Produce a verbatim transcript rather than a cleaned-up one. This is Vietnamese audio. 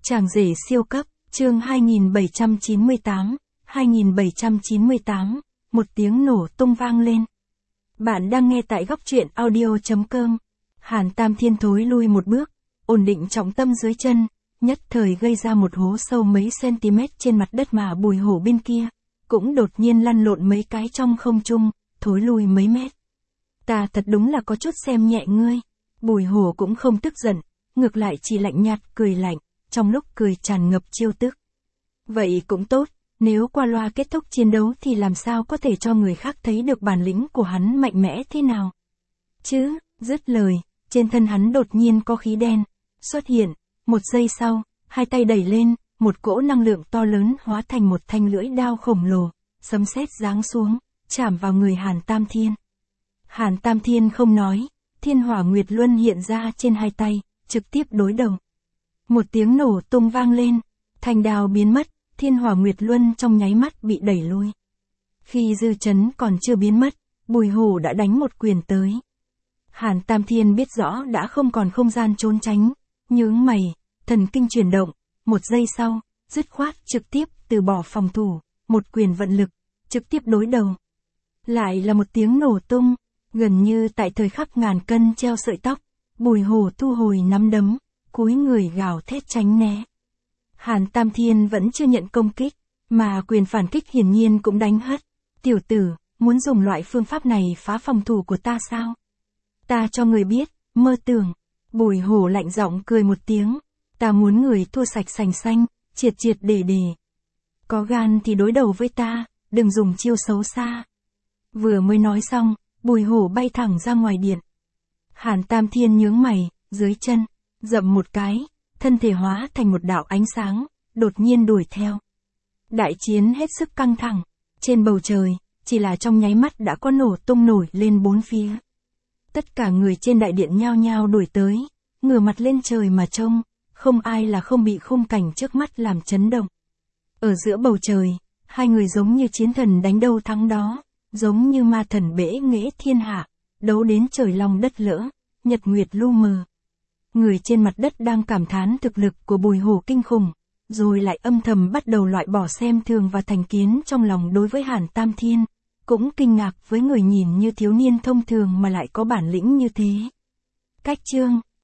Chàng rể siêu cấp, chương hai nghìn bảy trăm chín mươi tám, hai nghìn bảy trăm chín mươi tám, một tiếng nổ tung vang lên. Bạn đang nghe tại góc truyện audio chấm com. Hàn Tam Thiên thối lui một bước, ổn định trọng tâm dưới chân, nhất thời gây ra một hố sâu mấy cm trên mặt đất mà Bùi Hổ bên kia, cũng đột nhiên lăn lộn mấy cái trong không trung, thối lui mấy mét. Ta thật đúng là có chút xem nhẹ ngươi. Bùi Hổ cũng không tức giận, ngược lại chỉ lạnh nhạt cười lạnh, trong lúc cười tràn ngập chiêu tức. Vậy cũng tốt, nếu qua loa kết thúc chiến đấu thì làm sao có thể cho người khác thấy được bản lĩnh của hắn mạnh mẽ thế nào. Chứ, dứt lời, trên thân hắn đột nhiên có khí đen xuất hiện, một giây sau, hai tay đẩy lên, một cỗ năng lượng to lớn hóa thành một thanh lưỡi đao khổng lồ, sấm sét giáng xuống, chạm vào người Hàn Tam Thiên. Hàn Tam Thiên không nói, Thiên Hỏa Nguyệt Luân hiện ra trên hai tay, trực tiếp đối đầu. Một tiếng nổ tung vang lên, thanh đao biến mất, Thiên Hỏa Nguyệt Luân trong nháy mắt bị đẩy lui. Khi dư chấn còn chưa biến mất, Bùi Hổ đã đánh một quyền tới. Hàn Tam Thiên biết rõ đã không còn không gian trốn tránh, nhướng mày, thần kinh chuyển động, một giây sau, dứt khoát trực tiếp từ bỏ phòng thủ, một quyền vận lực, trực tiếp đối đầu. Lại là một tiếng nổ tung, gần như tại thời khắc ngàn cân treo sợi tóc, Bùi Hổ thu hồi nắm đấm, cúi người gào thét tránh né. Hàn Tam Thiên vẫn chưa nhận công kích, mà quyền phản kích hiển nhiên cũng đánh hất. Tiểu tử, muốn dùng loại phương pháp này phá phòng thủ của ta sao? Ta cho người biết, mơ tưởng. Bùi Hổ lạnh giọng cười một tiếng. Ta muốn người thua sạch sành xanh, triệt triệt để để. Có gan thì đối đầu với ta, đừng dùng chiêu xấu xa. Vừa mới nói xong, Bùi Hổ bay thẳng ra ngoài điện. Hàn Tam Thiên nhướng mày, dưới chân, dậm một cái, thân thể hóa thành một đạo ánh sáng, đột nhiên đuổi theo. Đại chiến hết sức căng thẳng, trên bầu trời, chỉ là trong nháy mắt đã có nổ tung nổi lên bốn phía. Tất cả người trên đại điện nhao nhao đuổi tới, ngửa mặt lên trời mà trông, không ai là không bị khung cảnh trước mắt làm chấn động. Ở giữa bầu trời, hai người giống như chiến thần đánh đâu thắng đó, giống như ma thần bể nghễ thiên hạ, đấu đến trời long đất lỡ, nhật nguyệt lu mờ. Người trên mặt đất đang cảm thán thực lực của Bùi Hổ kinh khủng, rồi lại âm thầm bắt đầu loại bỏ xem thường và thành kiến trong lòng đối với Hàn Tam Thiên, cũng kinh ngạc với người nhìn như thiếu niên thông thường mà lại có bản lĩnh như thế. Cách chương,